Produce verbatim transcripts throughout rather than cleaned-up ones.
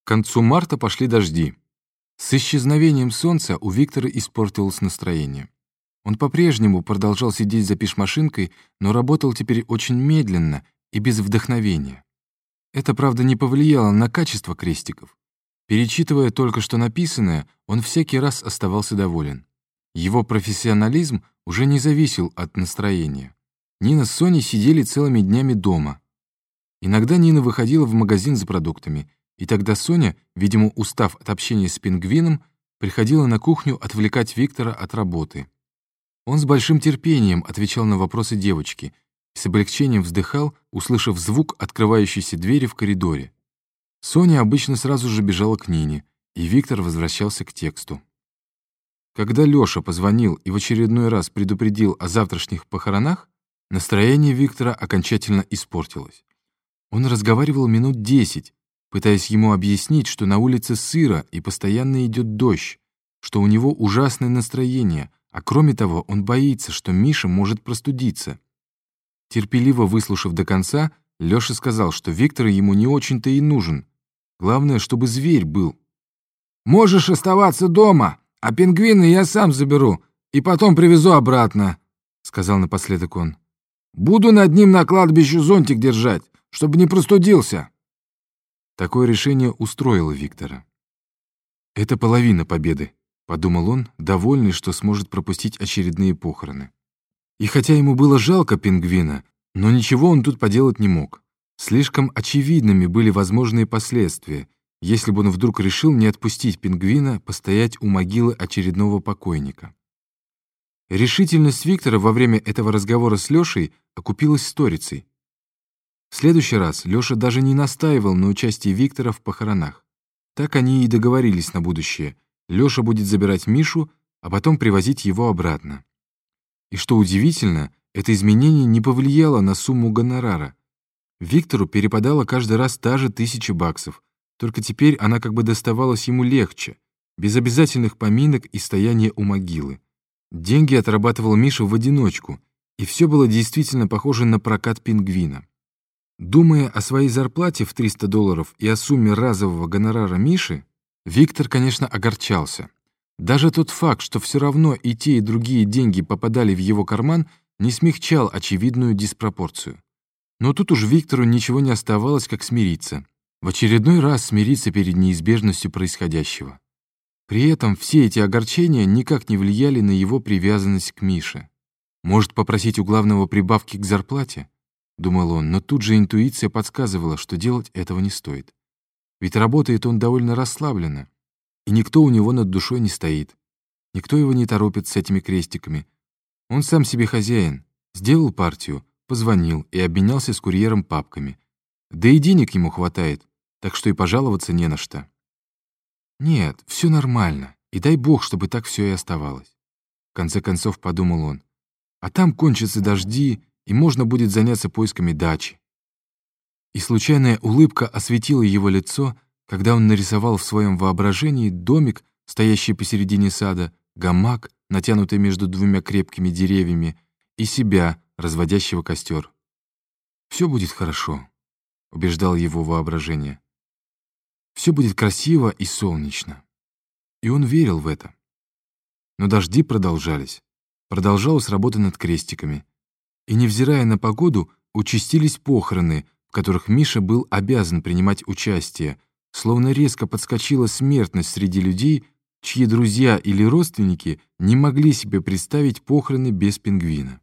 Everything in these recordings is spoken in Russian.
концу марта пошли дожди. С исчезновением солнца у Виктора испортилось настроение. Он по-прежнему продолжал сидеть за пишмашинкой, но работал теперь очень медленно и без вдохновения. Это, правда, не повлияло на качество крестиков. Перечитывая только что написанное, он всякий раз оставался доволен. Его профессионализм уже не зависел от настроения. Нина с Соней сидели целыми днями дома. Иногда Нина выходила в магазин за продуктами, и тогда Соня, видимо, устав от общения с пингвином, приходила на кухню отвлекать Виктора от работы. Он с большим терпением отвечал на вопросы девочки и с облегчением вздыхал, услышав звук открывающейся двери в коридоре. Соня обычно сразу же бежала к Нине, и Виктор возвращался к тексту. Когда Лёша позвонил и в очередной раз предупредил о завтрашних похоронах, настроение Виктора окончательно испортилось. Он разговаривал минут десять, пытаясь ему объяснить, что на улице сыро и постоянно идет дождь, что у него ужасное настроение, а кроме того он боится, что Миша может простудиться. Терпеливо выслушав до конца, Лёша сказал, что Виктор ему не очень-то и нужен. Главное, чтобы зверь был. «Можешь оставаться дома, а пингвина я сам заберу и потом привезу обратно», — сказал напоследок он. «Буду над ним на кладбище зонтик держать, чтобы не простудился». Такое решение устроило Виктора. «Это половина победы», — подумал он, довольный, что сможет пропустить очередные похороны. И хотя ему было жалко пингвина, но ничего он тут поделать не мог. Слишком очевидными были возможные последствия, если бы он вдруг решил не отпустить пингвина постоять у могилы очередного покойника. Решительность Виктора во время этого разговора с Лёшей окупилась сторицей. В следующий раз Лёша даже не настаивал на участии Виктора в похоронах. Так они и договорились на будущее. Лёша будет забирать Мишу, а потом привозить его обратно. И что удивительно, это изменение не повлияло на сумму гонорара. Виктору перепадала каждый раз та же тысяча баксов, только теперь она как бы доставалась ему легче, без обязательных поминок и стояния у могилы. Деньги отрабатывал Миша в одиночку, и все было действительно похоже на прокат пингвина. Думая о своей зарплате в триста долларов и о сумме разового гонорара Миши, Виктор, конечно, огорчался. Даже тот факт, что все равно и те, и другие деньги попадали в его карман, не смягчал очевидную диспропорцию. Но тут уж Виктору ничего не оставалось, как смириться. В очередной раз смириться перед неизбежностью происходящего. При этом все эти огорчения никак не влияли на его привязанность к Мише. Может, попросить у главного прибавки к зарплате? Думал он, но тут же интуиция подсказывала, что делать этого не стоит. Ведь работает он довольно расслабленно, и никто у него над душой не стоит. Никто его не торопит с этими крестиками. Он сам себе хозяин, сделал партию, позвонил и обменялся с курьером папками. Да и денег ему хватает, так что и пожаловаться не на что. Нет, все нормально, и дай бог, чтобы так все и оставалось. В конце концов, подумал он, а там кончатся дожди, и можно будет заняться поисками дачи. И случайная улыбка осветила его лицо, когда он нарисовал в своем воображении домик, стоящий посередине сада, гамак, натянутый между двумя крепкими деревьями, и себя, разводящего костер. «Все будет хорошо», — убеждал его воображение. «Все будет красиво и солнечно». И он верил в это. Но дожди продолжались. Продолжалась работа над крестиками. И, невзирая на погоду, участились похороны, в которых Миша был обязан принимать участие, словно резко подскочила смертность среди людей, чьи друзья или родственники не могли себе представить похороны без пингвина.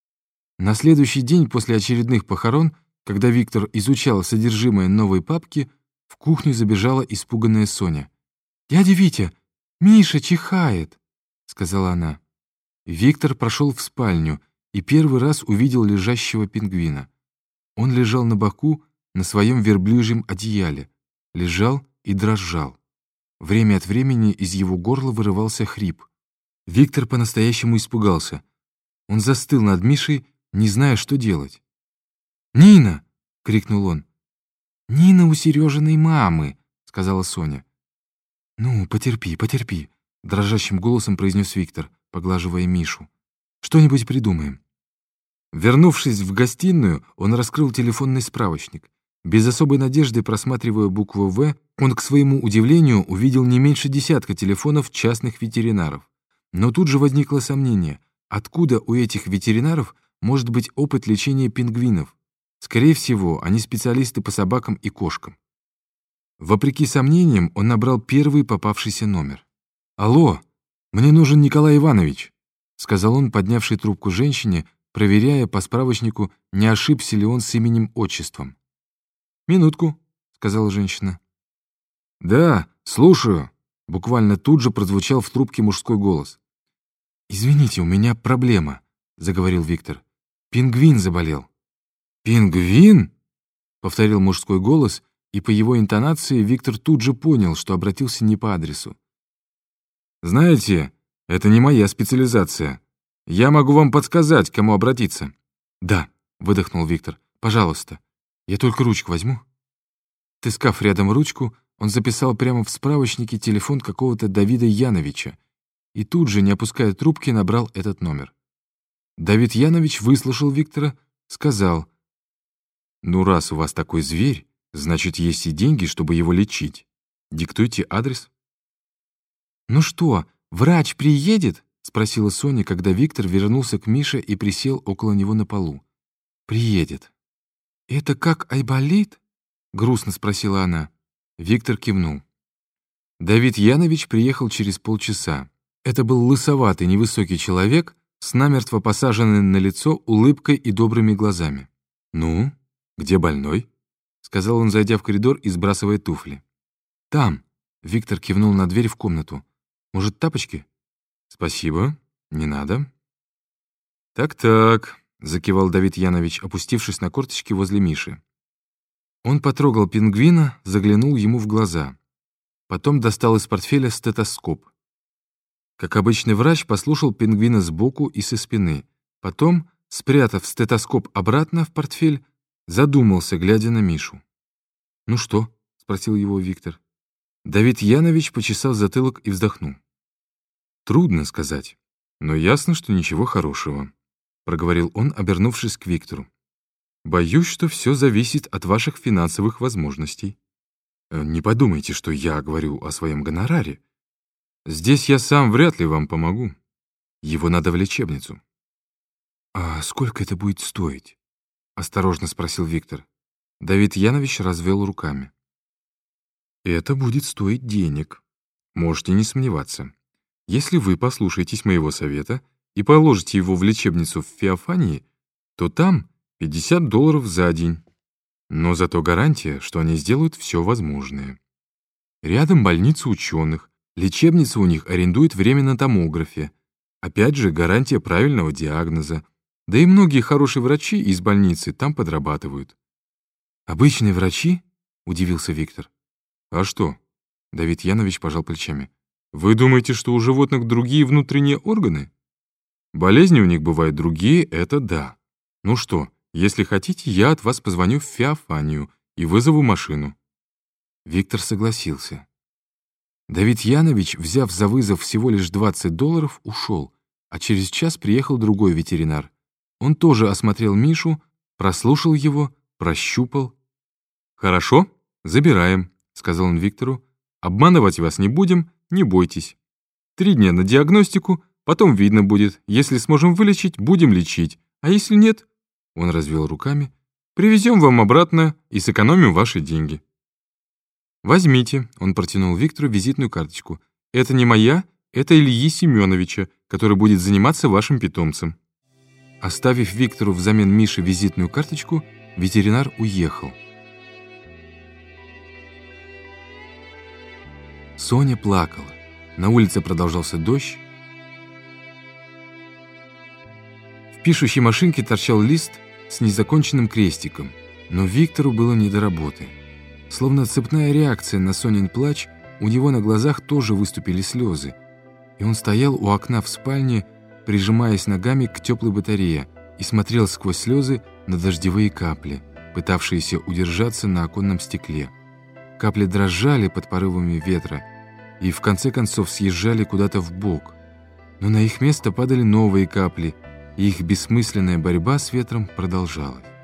На следующий день после очередных похорон, когда Виктор изучал содержимое новой папки, в кухню забежала испуганная Соня. «Дядя Витя, Миша чихает», — сказала она. Виктор прошел в спальню и первый раз увидел лежащего пингвина. Он лежал на боку на своем верблюжьем одеяле, лежал и дрожал. Время от времени из его горла вырывался хрип. Виктор по-настоящему испугался. Он застыл над Мишей, не зная, что делать. «Нина!» — крикнул он. «Нина у Сережиной мамы», — сказала Соня. «Ну, потерпи, потерпи», — дрожащим голосом произнес Виктор, поглаживая Мишу. «Что-нибудь придумаем». Вернувшись в гостиную, он раскрыл телефонный справочник. Без особой надежды, просматривая букву «В», он, к своему удивлению, увидел не меньше десятка телефонов частных ветеринаров. Но тут же возникло сомнение, откуда у этих ветеринаров может быть опыт лечения пингвинов? Скорее всего, они специалисты по собакам и кошкам. Вопреки сомнениям, он набрал первый попавшийся номер. «Алло, мне нужен Николай Иванович», — сказал он, поднявший трубку женщине, проверяя по справочнику, не ошибся ли он с именем-отчеством. «Минутку», — сказала женщина. «Да, слушаю», — буквально тут же прозвучал в трубке мужской голос. «Извините, у меня проблема», — заговорил Виктор. «Пингвин заболел». «Пингвин?» — повторил мужской голос, и по его интонации Виктор тут же понял, что обратился не по адресу. «Знаете, это не моя специализация. Я могу вам подсказать, к кому обратиться». «Да», — выдохнул Виктор, — «пожалуйста, я только ручку возьму». Отыскав рядом ручку, он записал прямо в справочнике телефон какого-то Давида Яновича и тут же, не опуская трубки, набрал этот номер. Давид Янович выслушал Виктора, сказал: «Ну, раз у вас такой зверь, значит, есть и деньги, чтобы его лечить. Диктуйте адрес». «Ну что, врач приедет?» — спросила Соня, когда Виктор вернулся к Мише и присел около него на полу. «Приедет». «Это как айболит?» — грустно спросила она. Виктор кивнул. Давид Янович приехал через полчаса. Это был лысоватый, невысокий человек с намертво посаженной на лицо улыбкой и добрыми глазами. «Ну, где больной?» — сказал он, зайдя в коридор и сбрасывая туфли. «Там», — Виктор кивнул на дверь в комнату. «Может, тапочки?» «Спасибо, не надо». «Так-так», — закивал Давид Янович, опустившись на корточки возле Миши. Он потрогал пингвина, заглянул ему в глаза. Потом достал из портфеля стетоскоп. Как обычный врач, послушал пингвина сбоку и со спины. Потом, спрятав стетоскоп обратно в портфель, задумался, глядя на Мишу. «Ну что?» — спросил его Виктор. Давид Янович почесал затылок и вздохнул. «Трудно сказать, но ясно, что ничего хорошего», — проговорил он, обернувшись к Виктору. «Боюсь, что все зависит от ваших финансовых возможностей. Не подумайте, что я говорю о своем гонораре. Здесь я сам вряд ли вам помогу. Его надо в лечебницу». «А сколько это будет стоить?» — осторожно спросил Виктор. Давид Янович развел руками. «Это будет стоить денег. Можете не сомневаться. Если вы послушаетесь моего совета и положите его в лечебницу в Феофании, то там пятьдесят долларов за день. Но зато гарантия, что они сделают все возможное. Рядом больница ученых, лечебница у них арендует время на томографе. Опять же, гарантия правильного диагноза. Да и многие хорошие врачи из больницы там подрабатывают». «Обычные врачи?» — удивился Виктор. «А что?» — Давид Янович пожал плечами. «Вы думаете, что у животных другие внутренние органы? Болезни у них бывают другие, это да. Ну что, если хотите, я от вас позвоню в Феофанию и вызову машину». Виктор согласился. Давид Янович, взяв за вызов всего лишь двадцать долларов, ушел, а через час приехал другой ветеринар. Он тоже осмотрел Мишу, прослушал его, прощупал. «Хорошо, забираем», — сказал он Виктору. «Обманывать вас не будем, не бойтесь. Три дня на диагностику, потом видно будет. Если сможем вылечить, будем лечить. А если нет, — он развел руками, — привезем вам обратно и сэкономим ваши деньги». «Возьмите», — он протянул Виктору визитную карточку. «Это не моя, это Ильи Семеновича, который будет заниматься вашим питомцем». Оставив Виктору взамен Миши визитную карточку, ветеринар уехал. Соня плакала. На улице продолжался дождь. В пишущей машинке торчал лист с незаконченным крестиком, но Виктору было не до работы. Словно цепная реакция на Сонин плач, у него на глазах тоже выступили слезы, и он стоял у окна в спальне, прижимаясь ногами к теплой батарее, и смотрел сквозь слезы на дождевые капли, пытавшиеся удержаться на оконном стекле. Капли дрожали под порывами ветра и в конце концов съезжали куда-то в бок. Но на их место падали новые капли, и их бессмысленная борьба с ветром продолжалась.